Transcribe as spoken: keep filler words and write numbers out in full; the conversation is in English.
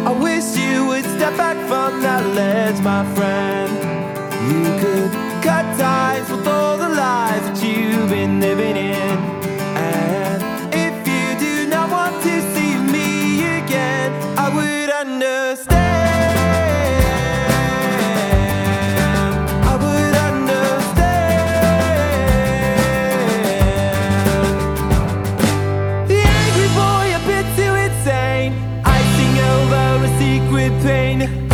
I wish you would step back from that ledge, my friend. You could cut ties with all the lies that you've been living in. And if you do not want to see me again, I would understand. I would understand. The angry boy, a bit too insane, icing over a secret pain.